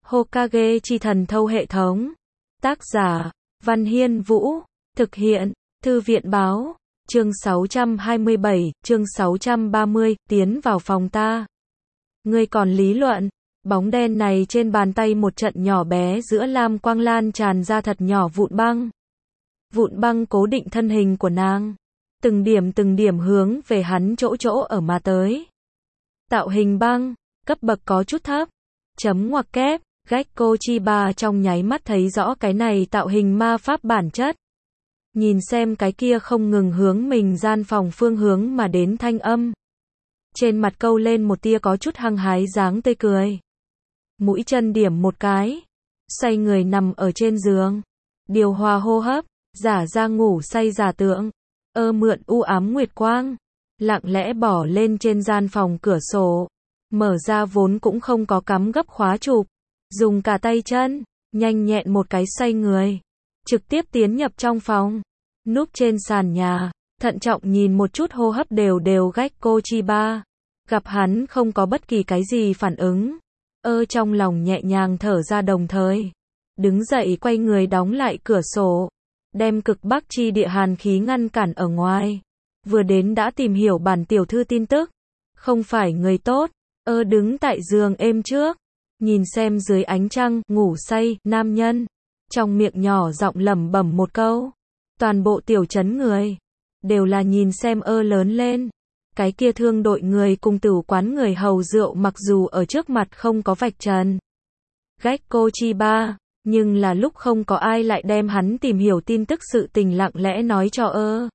Hokage chi thần thâu hệ thống. Tác giả, Văn Hiên Vũ. Thực hiện, Thư viện báo. Chương 627, chương 630, tiến vào phòng ta. Ngươi còn lý luận. Bóng đen này trên bàn tay một trận nhỏ bé giữa lam quang lan tràn ra thật nhỏ vụn băng. Vụn băng cố định thân hình của nàng. Từng điểm hướng về hắn chỗ ở mà tới. Tạo hình băng, cấp bậc có chút thấp. Chấm ngoặc kép, Gekko Chiba trong nháy mắt thấy rõ cái này tạo hình ma pháp bản chất. Nhìn xem cái kia không ngừng hướng mình gian phòng phương hướng mà đến thanh âm. Trên mặt câu lên một tia có chút hăng hái dáng tươi cười. Mũi chân điểm một cái. Xoay người nằm ở trên giường. Điều hòa hô hấp, giả ra ngủ say giả tượng. Mượn u ám nguyệt quang. Lặng lẽ bỏ lên trên gian phòng cửa sổ. Mở ra vốn cũng không có cắm gấp khóa chụp. Dùng cả tay chân, nhanh nhẹn một cái xoay người. Trực tiếp tiến nhập trong phòng. Núp trên sàn nhà, thận trọng nhìn một chút hô hấp đều Gekko Chiba. Gặp hắn không có bất kỳ cái gì phản ứng. Trong lòng nhẹ nhàng thở ra đồng thời. Đứng dậy quay người đóng lại cửa sổ. Đem cực bắc chi địa hàn khí ngăn cản ở ngoài. Vừa đến đã tìm hiểu bản tiểu thư tin tức. Không phải người tốt. Đứng tại giường êm trước. Nhìn xem dưới ánh trăng, ngủ say, nam nhân. Trong miệng nhỏ giọng lẩm bẩm một câu. Toàn bộ tiểu trấn người. Đều là nhìn xem lớn lên. Cái kia thương đội người cùng tử quán người hầu rượu mặc dù ở trước mặt không có vạch trần. Gekko Chiba. Nhưng là lúc không có ai lại đem hắn tìm hiểu tin tức sự tình lặng lẽ nói cho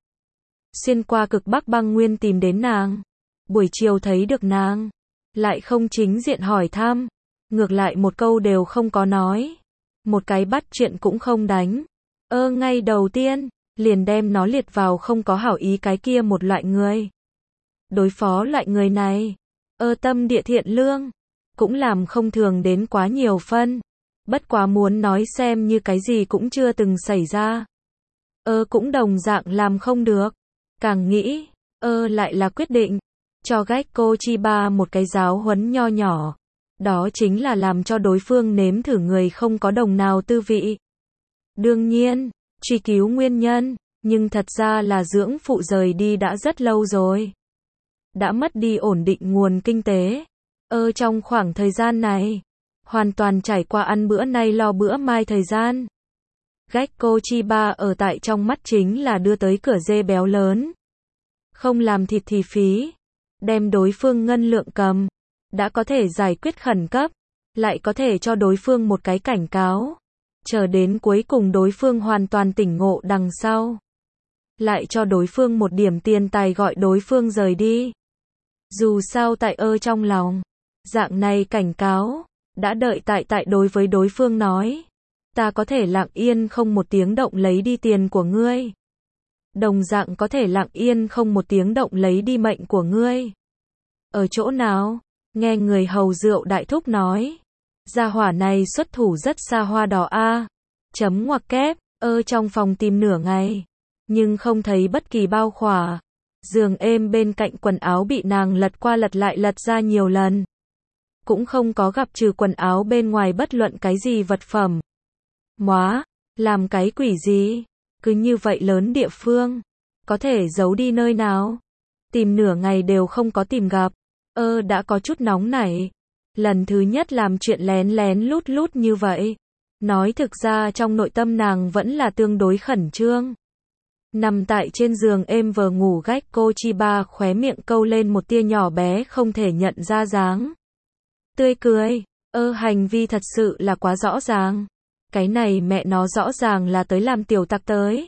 xuyên qua cực bắc băng nguyên tìm đến nàng. Buổi chiều thấy được nàng. Lại không chính diện hỏi thăm. Ngược lại một câu đều không có nói. Một cái bắt chuyện cũng không đánh. Ngay đầu tiên, liền đem nó liệt vào không có hảo ý cái kia một loại người. Đối phó loại người này. Tâm địa thiện lương. Cũng làm không thường đến quá nhiều phân. Bất quá muốn nói xem như cái gì cũng chưa từng xảy ra. Cũng đồng dạng làm không được. Càng nghĩ, lại là quyết định. Cho Gekko Chiba một cái giáo huấn nho nhỏ. Đó chính là làm cho đối phương nếm thử người không có đồng nào tư vị. Đương nhiên, truy cứu nguyên nhân, nhưng thật ra là dưỡng phụ rời đi đã rất lâu rồi. Đã mất đi ổn định nguồn kinh tế. Trong khoảng thời gian này, hoàn toàn trải qua ăn bữa nay lo bữa mai thời gian. Gekko Chiba ở tại trong mắt chính là đưa tới cửa dê béo lớn. Không làm thịt thì phí. Đem đối phương ngân lượng cầm. Đã có thể giải quyết khẩn cấp. Lại có thể cho đối phương một cái cảnh cáo. Chờ đến cuối cùng đối phương hoàn toàn tỉnh ngộ đằng sau. Lại cho đối phương một điểm tiền tài gọi đối phương rời đi. Dù sao tại trong lòng. Dạng này cảnh cáo. Đã đợi tại đối với đối phương nói. Ta có thể lặng yên không một tiếng động lấy đi tiền của ngươi. Đồng dạng có thể lặng yên không một tiếng động lấy đi mệnh của ngươi. Ở chỗ nào? Nghe người hầu rượu đại thúc nói. Gia hỏa này xuất thủ rất xa hoa đỏ a. Chấm ngoặc kép, trong phòng tìm nửa ngày. Nhưng không thấy bất kỳ bao khỏa. Giường êm bên cạnh quần áo bị nàng lật qua lật lại lật ra nhiều lần. Cũng không có gặp trừ quần áo bên ngoài bất luận cái gì vật phẩm. Móa, làm cái quỷ gì? Cứ như vậy lớn địa phương. Có thể giấu đi nơi nào? Tìm nửa ngày đều không có tìm gặp. Đã có chút nóng nảy. Lần thứ nhất làm chuyện lén lén lút như vậy. Nói thực ra trong nội tâm nàng vẫn là tương đối khẩn trương. Nằm tại trên giường êm vờ ngủ Gekko Chiba khóe miệng câu lên một tia nhỏ bé không thể nhận ra dáng. Tươi cười. Hành vi thật sự là quá rõ ràng. Cái này mẹ nó rõ ràng là tới làm tiểu tặc tới.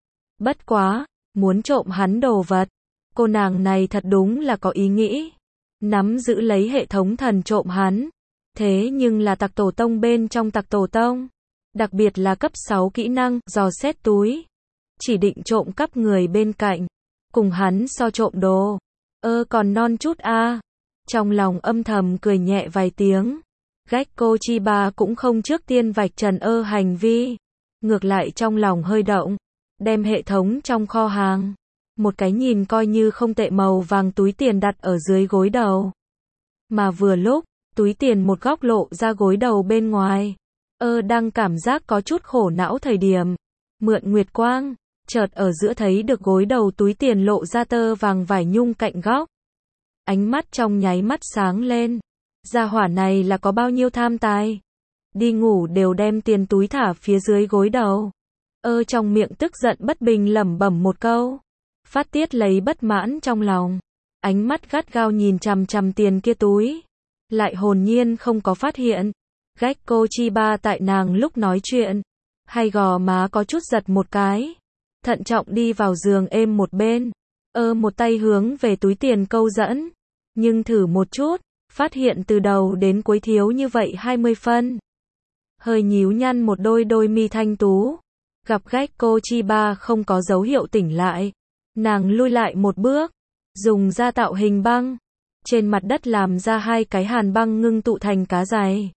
Bất quá, muốn trộm hắn đồ vật. Cô nàng này thật đúng là có ý nghĩ. Nắm giữ lấy hệ thống thần trộm hắn. Thế nhưng là tặc tổ tông bên trong tặc tổ tông. Đặc biệt là cấp 6 kỹ năng, dò xét túi. Chỉ định trộm cắp người bên cạnh. Cùng hắn so trộm đồ. Còn non chút a. Trong lòng âm thầm cười nhẹ vài tiếng. Gekko Chiba cũng không trước tiên vạch trần hành vi. Ngược lại trong lòng hơi động. Đem hệ thống trong kho hàng. Một cái nhìn coi như không tệ màu vàng túi tiền đặt ở dưới gối đầu. Mà vừa lúc, túi tiền một góc lộ ra gối đầu bên ngoài. Đang cảm giác có chút khổ não thời điểm. Mượn nguyệt quang, chợt ở giữa thấy được gối đầu túi tiền lộ ra tơ vàng vải nhung cạnh góc. Ánh mắt trong nháy mắt sáng lên. Gia hỏa này là có bao nhiêu tham tài. Đi ngủ đều đem tiền túi thả phía dưới gối đầu. Trong miệng tức giận bất bình lẩm bẩm một câu. Phát tiết lấy bất mãn trong lòng. Ánh mắt gắt gao nhìn chằm chằm tiền kia túi. Lại hồn nhiên không có phát hiện. Gekko Chiba tại nàng lúc nói chuyện. Hay gò má có chút giật một cái. Thận trọng đi vào giường êm một bên. Một tay hướng về túi tiền câu dẫn. Nhưng thử một chút. Phát hiện từ đầu đến cuối thiếu như vậy 20 phân. Hơi nhíu nhăn một đôi mi thanh tú. Gặp Gekko Chiba không có dấu hiệu tỉnh lại. Nàng lui lại một bước. Dùng ra tạo hình băng. Trên mặt đất làm ra 2 cái hàn băng ngưng tụ thành cá giày.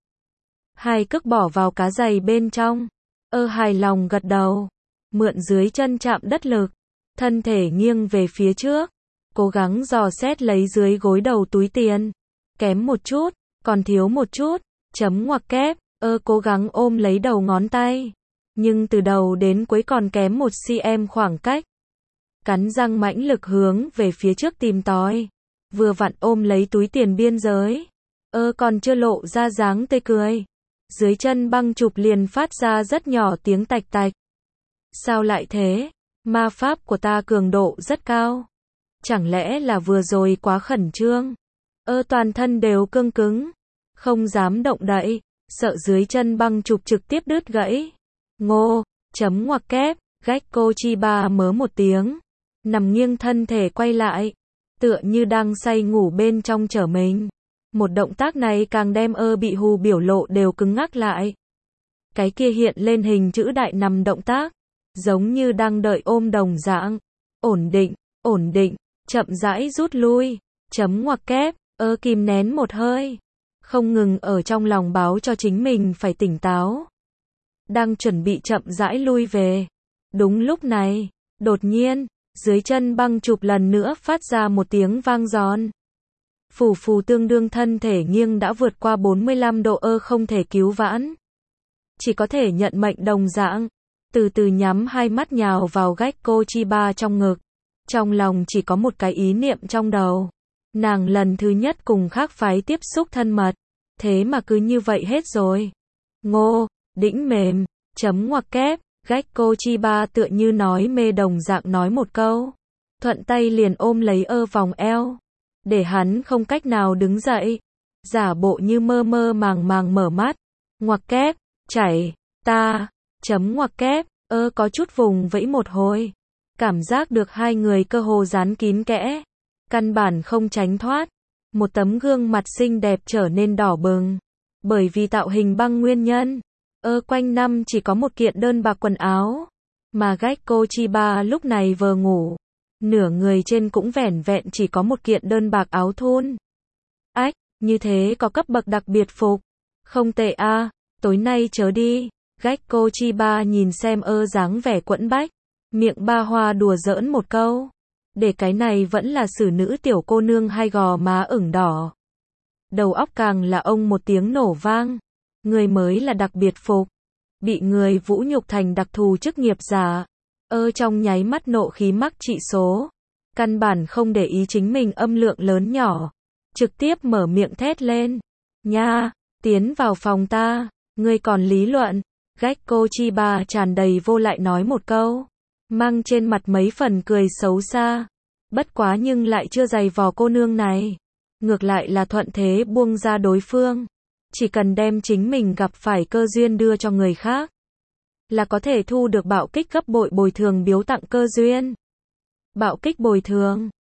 2 cước bỏ vào cá giày bên trong. Hài lòng gật đầu. Mượn dưới chân chạm đất lực. Thân thể nghiêng về phía trước. Cố gắng dò xét lấy dưới gối đầu túi tiền. Kém một chút, còn thiếu một chút. Chấm ngoặc kép. Cố gắng ôm lấy đầu ngón tay. Nhưng từ đầu đến cuối còn kém 1 cm khoảng cách. Cắn răng mãnh lực hướng về phía trước tìm tòi. Vừa vặn ôm lấy túi tiền biên giới. Còn chưa lộ ra dáng tươi cười. Dưới chân băng chụp liền phát ra rất nhỏ tiếng tạch tạch. Sao lại thế? Ma pháp của ta cường độ rất cao. Chẳng lẽ là vừa rồi quá khẩn trương? Toàn thân đều cương cứng. Không dám động đậy. Sợ dưới chân băng chụp trực tiếp đứt gãy. Ngô, chấm ngoặc kép, Gekko Chiba mớ một tiếng. Nằm nghiêng thân thể quay lại. Tựa như đang say ngủ bên trong trở mình. Một động tác này càng đem bị hù biểu lộ đều cứng ngắc lại. Cái kia hiện lên hình chữ đại nằm động tác. Giống như đang đợi ôm đồng dạng. Ổn định, chậm rãi rút lui. Chấm ngoặc kép, kìm nén một hơi. Không ngừng ở trong lòng báo cho chính mình phải tỉnh táo. Đang chuẩn bị chậm rãi lui về. Đúng lúc này, đột nhiên, dưới chân băng chụp lần nữa phát ra một tiếng vang giòn. Phù phù tương đương thân thể nghiêng đã vượt qua 45 độ, không thể cứu vãn. Chỉ có thể nhận mệnh đồng dạng. Từ từ nhắm hai mắt nhào vào Gekko Chiba trong ngực. Trong lòng chỉ có một cái ý niệm trong đầu. Nàng lần thứ nhất cùng khác phái tiếp xúc thân mật. Thế mà cứ như vậy hết rồi. Ngô, đĩnh mềm, chấm ngoặc kép, Gekko Chiba tựa như nói mê đồng dạng nói một câu. Thuận tay liền ôm lấy vòng eo. Để hắn không cách nào đứng dậy. Giả bộ như mơ mơ màng màng mở mắt. Ngoặc kép, chảy, ta, chấm ngoặc kép, có chút vùng vẫy một hồi. Cảm giác được hai người cơ hồ dán kín kẽ. Căn bản không tránh thoát. Một tấm gương mặt xinh đẹp trở nên đỏ bừng. Bởi vì tạo hình băng nguyên nhân. Quanh năm chỉ có một kiện đơn bạc quần áo. Mà Gekko Chiba lúc này vừa ngủ. Nửa người trên cũng vẻn vẹn chỉ có một kiện đơn bạc áo thun. Ách, như thế có cấp bậc đặc biệt phục. Không tệ a, tối nay chớ đi. Gekko Chiba nhìn xem dáng vẻ quẫn bách. Miệng ba hoa đùa giỡn một câu. Để cái này vẫn là xử nữ tiểu cô nương hay gò má ửng đỏ. Đầu óc càng là ông một tiếng nổ vang. Người mới là đặc biệt phục. Bị người vũ nhục thành đặc thù chức nghiệp giả. Trong nháy mắt nộ khí mắc trị số. Căn bản không để ý chính mình âm lượng lớn nhỏ. Trực tiếp mở miệng thét lên. Nha, tiến vào phòng ta. Ngươi còn lý luận. Gekko Chiba tràn đầy vô lại nói một câu. Mang trên mặt mấy phần cười xấu xa. Bất quá nhưng lại chưa giày vò cô nương này. Ngược lại là thuận thế buông ra đối phương. Chỉ cần đem chính mình gặp phải cơ duyên đưa cho người khác. Là có thể thu được bạo kích gấp bội bồi thường biếu tặng cơ duyên. Bạo kích bồi thường.